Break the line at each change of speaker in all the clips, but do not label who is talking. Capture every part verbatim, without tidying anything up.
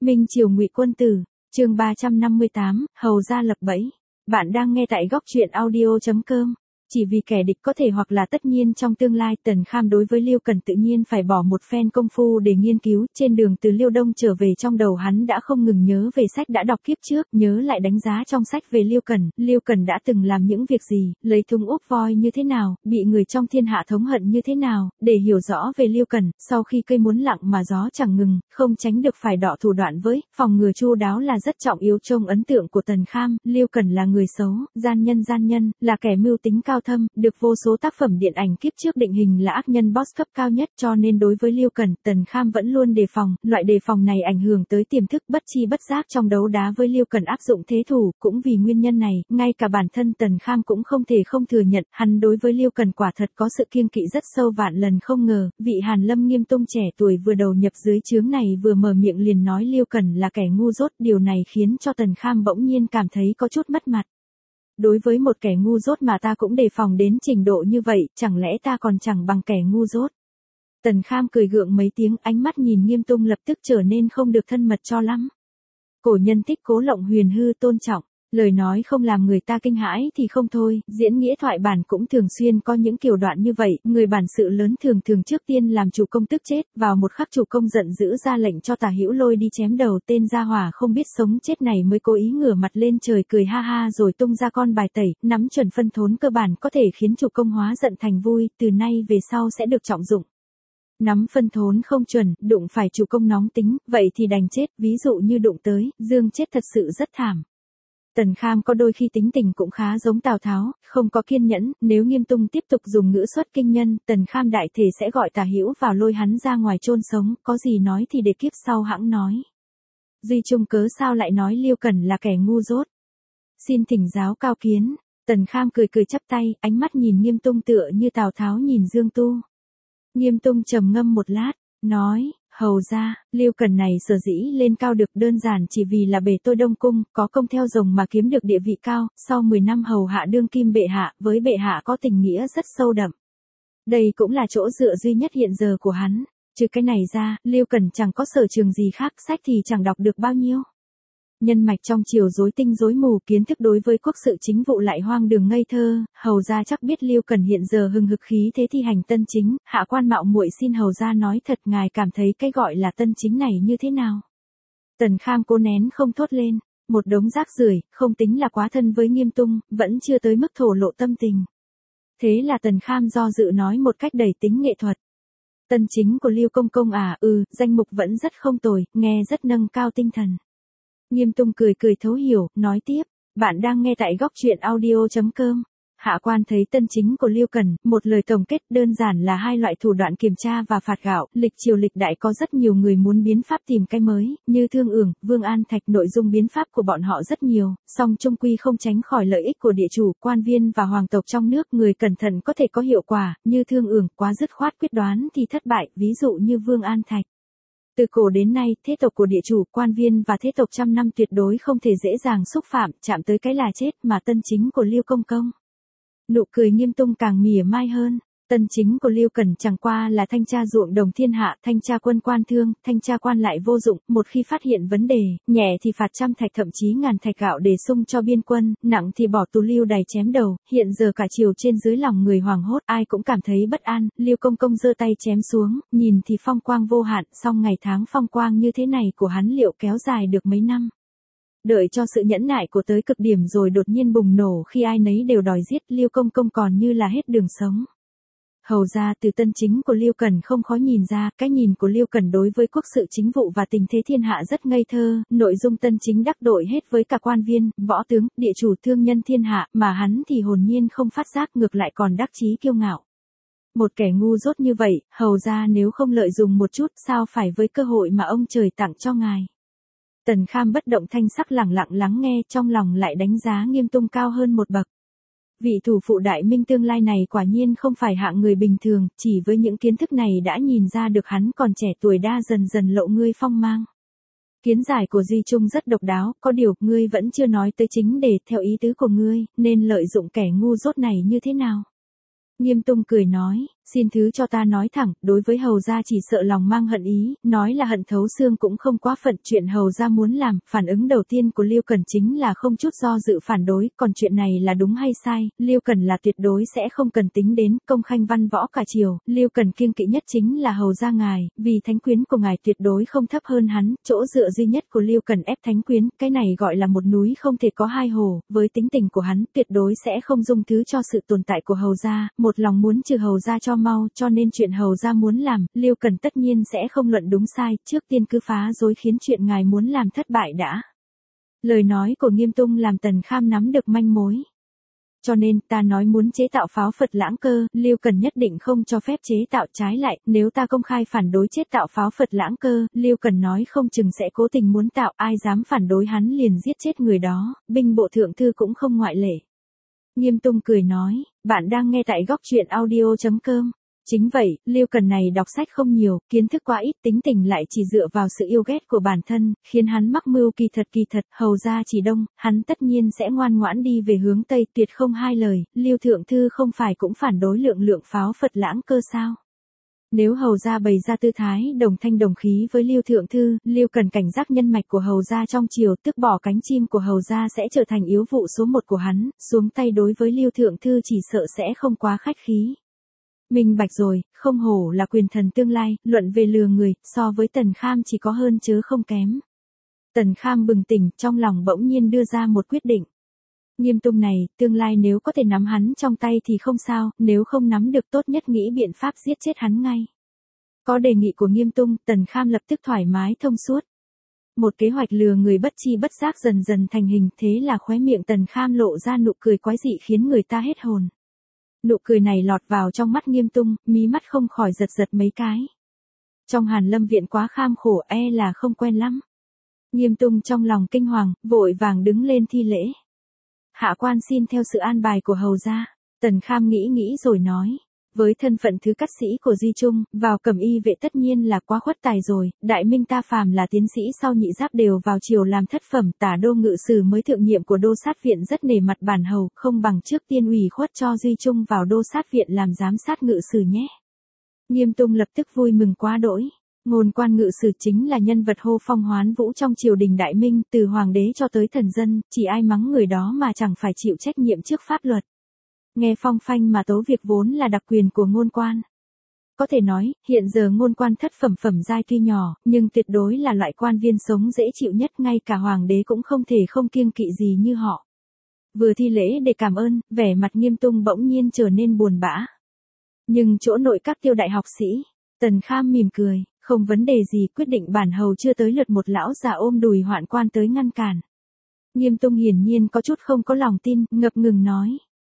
Minh Triều Ngụy Quân Tử, chương ba trăm năm mươi tám, Hầu gia lập bẫy. Bạn đang nghe tại góc truyện audio chấm com. Chỉ vì kẻ địch có thể hoặc là tất nhiên trong tương lai, Tần Kham đối với Liêu Cần tự nhiên phải bỏ một phen công phu để nghiên cứu. Trên đường từ Liêu Đông trở về, trong đầu hắn đã không ngừng nhớ về sách đã đọc kiếp trước, nhớ lại đánh giá trong sách về Liêu Cần. Liêu Cần đã từng làm những việc gì, lấy thúng úp voi như thế nào, bị người trong thiên hạ thống hận như thế nào. Để hiểu rõ về Liêu Cần, sau khi cây muốn lặng mà gió chẳng ngừng, không tránh được phải đọ thủ đoạn với, phòng ngừa chu đáo là rất trọng yếu trong ấn tượng của Tần Kham. Liêu Cần là người xấu, gian nhân gian nhân, là kẻ mưu tính cao thâm, được vô số tác phẩm điện ảnh kiếp trước định hình là ác nhân boss cấp cao nhất, cho nên đối với Liêu Cần, Tần Kham vẫn luôn đề phòng. Loại đề phòng này ảnh hưởng tới tiềm thức, bất chi bất giác trong đấu đá với Liêu Cần áp dụng thế thủ. Cũng vì nguyên nhân này, ngay cả bản thân Tần Kham cũng không thể không thừa nhận, hắn đối với Liêu Cần quả thật có sự kiêng kỵ rất sâu. Vạn lần không ngờ, vị Hàn Lâm Nghiêm Tung trẻ tuổi vừa đầu nhập dưới trướng này vừa mở miệng liền nói Liêu Cần là kẻ ngu dốt, điều này khiến cho Tần Kham bỗng nhiên cảm thấy có chút mất mặt. Đối với một kẻ ngu dốt mà ta cũng đề phòng đến trình độ như vậy, chẳng lẽ ta còn chẳng bằng kẻ ngu dốt? Tần Kham cười gượng mấy tiếng, ánh mắt nhìn Nghiêm Tung lập tức trở nên không được thân mật cho lắm. Cổ nhân thích cố lộng huyền hư tôn trọng, lời nói không làm người ta kinh hãi thì không thôi. Diễn nghĩa thoại bản cũng thường xuyên có những kiểu đoạn như vậy. Người bản sự lớn thường thường trước tiên làm chủ công tức chết, vào một khắc chủ công giận dữ ra lệnh cho Tả Hữu Lôi đi chém đầu tên gia hỏa không biết sống chết này, mới cố ý ngửa mặt lên trời cười ha ha rồi tung ra con bài tẩy, nắm chuẩn phân thốn cơ bản có thể khiến chủ công hóa giận thành vui, từ nay về sau sẽ được trọng dụng. Nắm phân thốn không chuẩn, đụng phải chủ công nóng tính, vậy thì đành chết, ví dụ như đụng tới, Dương chết thật sự rất thảm. Tần Kham có đôi khi tính tình cũng khá giống Tào Tháo, không có kiên nhẫn. Nếu Nghiêm Tung tiếp tục dùng ngữ xuất kinh nhân, Tần Kham đại thể sẽ gọi Tả Hữu vào lôi hắn ra ngoài chôn sống, có gì nói thì để kiếp sau hẵng nói. Duy Trung cớ sao lại nói Liêu Cần là kẻ ngu dốt? Xin thỉnh giáo cao kiến. Tần Kham cười cười chắp tay, ánh mắt nhìn Nghiêm Tung tựa như Tào Tháo nhìn Dương Tu. Nghiêm Tung trầm ngâm một lát, nói, hầu ra, Liêu Cần này sở dĩ lên cao được đơn giản chỉ vì là bề tôi Đông Cung, có công theo rồng mà kiếm được địa vị cao, sau mười năm hầu hạ đương kim bệ hạ, với bệ hạ có tình nghĩa rất sâu đậm. Đây cũng là chỗ dựa duy nhất hiện giờ của hắn, trừ cái này ra, Liêu Cần chẳng có sở trường gì khác, sách thì chẳng đọc được bao nhiêu. Nhân mạch trong triều rối tinh rối mù, kiến thức đối với quốc sự chính vụ lại hoang đường ngây thơ. Hầu gia chắc biết Liêu Cần hiện giờ hừng hực khí thế thi hành tân chính, hạ quan mạo muội xin hầu gia nói thật, ngài cảm thấy cái gọi là tân chính này như thế nào? Tần Kham cố nén không thốt lên, một đống rác rưởi, không tính là quá thân với Nghiêm Tung, vẫn chưa tới mức thổ lộ tâm tình. Thế là Tần Kham do dự nói một cách đầy tính nghệ thuật. Tân chính của Liêu công công à, ừ, danh mục vẫn rất không tồi, nghe rất nâng cao tinh thần. Nghiêm Tung cười cười thấu hiểu, nói tiếp, bạn đang nghe tại góc truyện audio chấm com. Hạ quan thấy tân chính của Liêu Cần, một lời tổng kết đơn giản là hai loại thủ đoạn kiểm tra và phạt gạo. Lịch triều lịch đại có rất nhiều người muốn biến pháp tìm cái mới, như Thương Ưởng, Vương An Thạch, nội dung biến pháp của bọn họ rất nhiều, song chung quy không tránh khỏi lợi ích của địa chủ, quan viên và hoàng tộc trong nước. Người cẩn thận có thể có hiệu quả, như Thương Ưởng, quá dứt khoát quyết đoán thì thất bại, ví dụ như Vương An Thạch. Từ cổ đến nay, thế tộc của địa chủ, quan viên và thế tộc trăm năm tuyệt đối không thể dễ dàng xúc phạm, chạm tới cái là chết, mà tân chính của Liêu công công. Nụ cười Nghiêm Tung càng mỉa mai hơn. Tân chính của Liêu Cần chẳng qua là thanh tra ruộng đồng thiên hạ, thanh tra quân quan thương, thanh tra quan lại vô dụng, một khi phát hiện vấn đề, nhẹ thì phạt trăm thạch thậm chí ngàn thạch gạo để sung cho biên quân, nặng thì bỏ tù lưu đày chém đầu. Hiện giờ cả triều trên dưới lòng người hoảng hốt, ai cũng cảm thấy bất an. Liêu công công giơ tay chém xuống, nhìn thì phong quang vô hạn, song ngày tháng phong quang như thế này của hắn liệu kéo dài được mấy năm? Đợi cho sự nhẫn nại của tới cực điểm rồi đột nhiên bùng nổ khi ai nấy đều đòi giết, Liêu công công còn như là hết đường sống. Hầu ra từ tân chính của Liêu Cần không khó nhìn ra, cái nhìn của Liêu Cần đối với quốc sự chính vụ và tình thế thiên hạ rất ngây thơ. Nội dung tân chính đắc tội hết với cả quan viên, võ tướng, địa chủ, thương nhân thiên hạ, mà hắn thì hồn nhiên không phát giác, ngược lại còn đắc chí kiêu ngạo. Một kẻ ngu dốt như vậy, hầu ra nếu không lợi dụng một chút, sao phải với cơ hội mà ông trời tặng cho ngài? Tần Kham bất động thanh sắc lẳng lặng lắng nghe, trong lòng lại đánh giá Nghiêm Tung cao hơn một bậc. Vị thủ phụ đại minh tương lai này quả nhiên không phải hạng người bình thường, chỉ với những kiến thức này đã nhìn ra được hắn còn trẻ tuổi đã dần dần lộ ngươi phong mang. Kiến giải của Duy Trung rất độc đáo, có điều, ngươi vẫn chưa nói tới chính đề, theo ý tứ của ngươi, nên lợi dụng kẻ ngu dốt này như thế nào? Nghiêm Tung cười nói, Xin thứ cho ta nói thẳng, đối với hầu gia chỉ sợ lòng mang hận ý, nói là hận thấu xương cũng không quá phận. Chuyện hầu gia muốn làm, phản ứng đầu tiên của Lưu Cần chính là không chút do dự phản đối, còn chuyện này là đúng hay sai, Lưu Cần là tuyệt đối sẽ không cần tính đến. Công khanh văn võ cả triều, Lưu Cần kiêng kỵ nhất chính là hầu gia ngài, vì thánh quyến của ngài tuyệt đối không thấp hơn hắn, chỗ dựa duy nhất của Lưu Cần ép thánh quyến, cái này gọi là một núi không thể có hai hồ, với tính tình của hắn, tuyệt đối sẽ không dung thứ cho sự tồn tại của hầu gia, một lòng muốn trừ hầu gia cho mau, cho nên chuyện hầu gia muốn làm, Lưu Cần tất nhiên sẽ không luận đúng sai, trước tiên cứ phá rối khiến chuyện ngài muốn làm thất bại đã. Lời nói của Nghiêm Tung làm Tần Kham nắm được manh mối. Cho nên, ta nói muốn chế tạo pháo Phật Lãng Cơ, Lưu Cần nhất định không cho phép chế tạo, trái lại, nếu ta công khai phản đối chế tạo pháo Phật Lãng Cơ, Lưu Cần nói không chừng sẽ cố tình muốn tạo, ai dám phản đối hắn liền giết chết người đó, binh bộ thượng thư cũng không ngoại lệ. Nghiêm Tung cười nói, bạn đang nghe tại góc truyện audio chấm com. Chính vậy, Lưu Cần này đọc sách không nhiều, kiến thức quá ít, tính tình lại chỉ dựa vào sự yêu ghét của bản thân, khiến hắn mắc mưu kỳ thật kỳ thật, hầu ra chỉ đông, hắn tất nhiên sẽ ngoan ngoãn đi về hướng Tây, tuyệt không hai lời. Lưu Thượng Thư không phải cũng phản đối lượng lượng pháo Phật Lãng Cơ sao? Nếu hầu gia bày ra tư thái đồng thanh đồng khí với Lưu Thượng Thư, Lưu Cần cảnh giác nhân mạch của hầu gia trong triều, tức bỏ cánh chim của hầu gia sẽ trở thành yếu vụ số một của hắn, xuống tay đối với Lưu Thượng Thư chỉ sợ sẽ không quá khách khí. Minh bạch rồi, không hổ là quyền thần tương lai, luận về lừa người, so với Tần Kham chỉ có hơn chớ không kém. Tần Kham bừng tỉnh, trong lòng bỗng nhiên đưa ra một quyết định. Nghiêm Tung này, tương lai nếu có thể nắm hắn trong tay thì không sao, nếu không nắm được tốt nhất nghĩ biện pháp giết chết hắn ngay. Có đề nghị của Nghiêm Tung, Tần Kham lập tức thoải mái thông suốt. Một kế hoạch lừa người bất chi bất giác dần dần thành hình, thế là khóe miệng Tần Kham lộ ra nụ cười quái dị khiến người ta hết hồn. Nụ cười này lọt vào trong mắt Nghiêm Tung, mí mắt không khỏi giật giật mấy cái. Trong Hàn Lâm viện quá kham khổ, e là không quen lắm. Nghiêm Tung trong lòng kinh hoàng, vội vàng đứng lên thi lễ. Hạ quan xin theo sự an bài của hầu gia. Tần Kham nghĩ nghĩ rồi nói. Với thân phận thứ cát sĩ của Duy Trung, vào cẩm y vệ tất nhiên là quá khuất tài rồi, đại minh ta phàm là tiến sĩ sau nhị giáp đều vào triều làm thất phẩm, tả đô ngự sử mới thượng nhiệm của đô sát viện rất nể mặt bản hầu, không bằng trước tiên ủy khuất cho Duy Trung vào đô sát viện làm giám sát ngự sử nhé. Nghiêm Tung lập tức vui mừng quá đỗi. Ngôn quan ngự sử chính là nhân vật hô phong hoán vũ trong triều đình đại minh, từ hoàng đế cho tới thần dân, chỉ ai mắng người đó mà chẳng phải chịu trách nhiệm trước pháp luật. Nghe phong phanh mà tố việc vốn là đặc quyền của ngôn quan. Có thể nói, hiện giờ ngôn quan thất phẩm phẩm giai tuy nhỏ, nhưng tuyệt đối là loại quan viên sống dễ chịu nhất, ngay cả hoàng đế cũng không thể không kiêng kỵ gì như họ. Vừa thi lễ để cảm ơn, vẻ mặt Nghiêm Tung bỗng nhiên trở nên buồn bã. Nhưng chỗ nội các tiêu đại học sĩ, Tần Kham mỉm cười, không vấn đề gì, quyết định bản hầu chưa tới lượt một lão già ôm đùi hoạn quan tới ngăn cản. Nghiêm Tung hiển nhiên có chút không có lòng tin, ngập ngừng nói.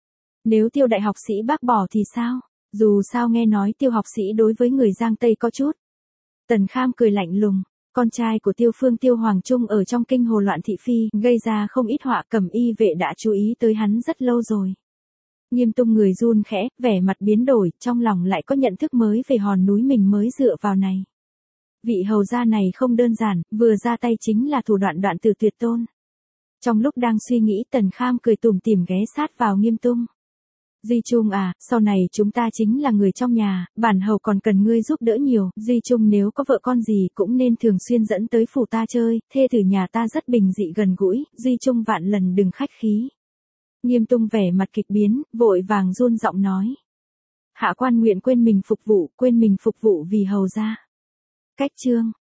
Nếu tiêu đại học sĩ bác bỏ thì sao? Dù sao nghe nói tiêu học sĩ đối với người Giang Tây có chút. Tần Kham cười lạnh lùng, con trai của tiêu phương tiêu Hoàng Trung ở trong kinh hồ loạn thị phi, gây ra không ít họa, cẩm y vệ đã chú ý tới hắn rất lâu rồi. Nghiêm Tung người run khẽ, vẻ mặt biến đổi, trong lòng lại có nhận thức mới về hòn núi mình mới dựa vào này. Vị hầu gia này không đơn giản, vừa ra tay chính là thủ đoạn đoạn từ tuyệt tôn. Trong lúc đang suy nghĩ, Tần Kham cười tủm tỉm ghé sát vào Nghiêm Tung. Duy Trung à, sau này chúng ta chính là người trong nhà, bản hầu còn cần ngươi giúp đỡ nhiều, Duy Trung nếu có vợ con gì cũng nên thường xuyên dẫn tới phủ ta chơi, thê tử nhà ta rất bình dị gần gũi, Duy Trung vạn lần đừng khách khí. Nghiêm Tung vẻ mặt kịch biến, vội vàng run giọng nói. Hạ quan nguyện quên mình phục vụ, quên mình phục vụ vì hầu gia. Cách chương.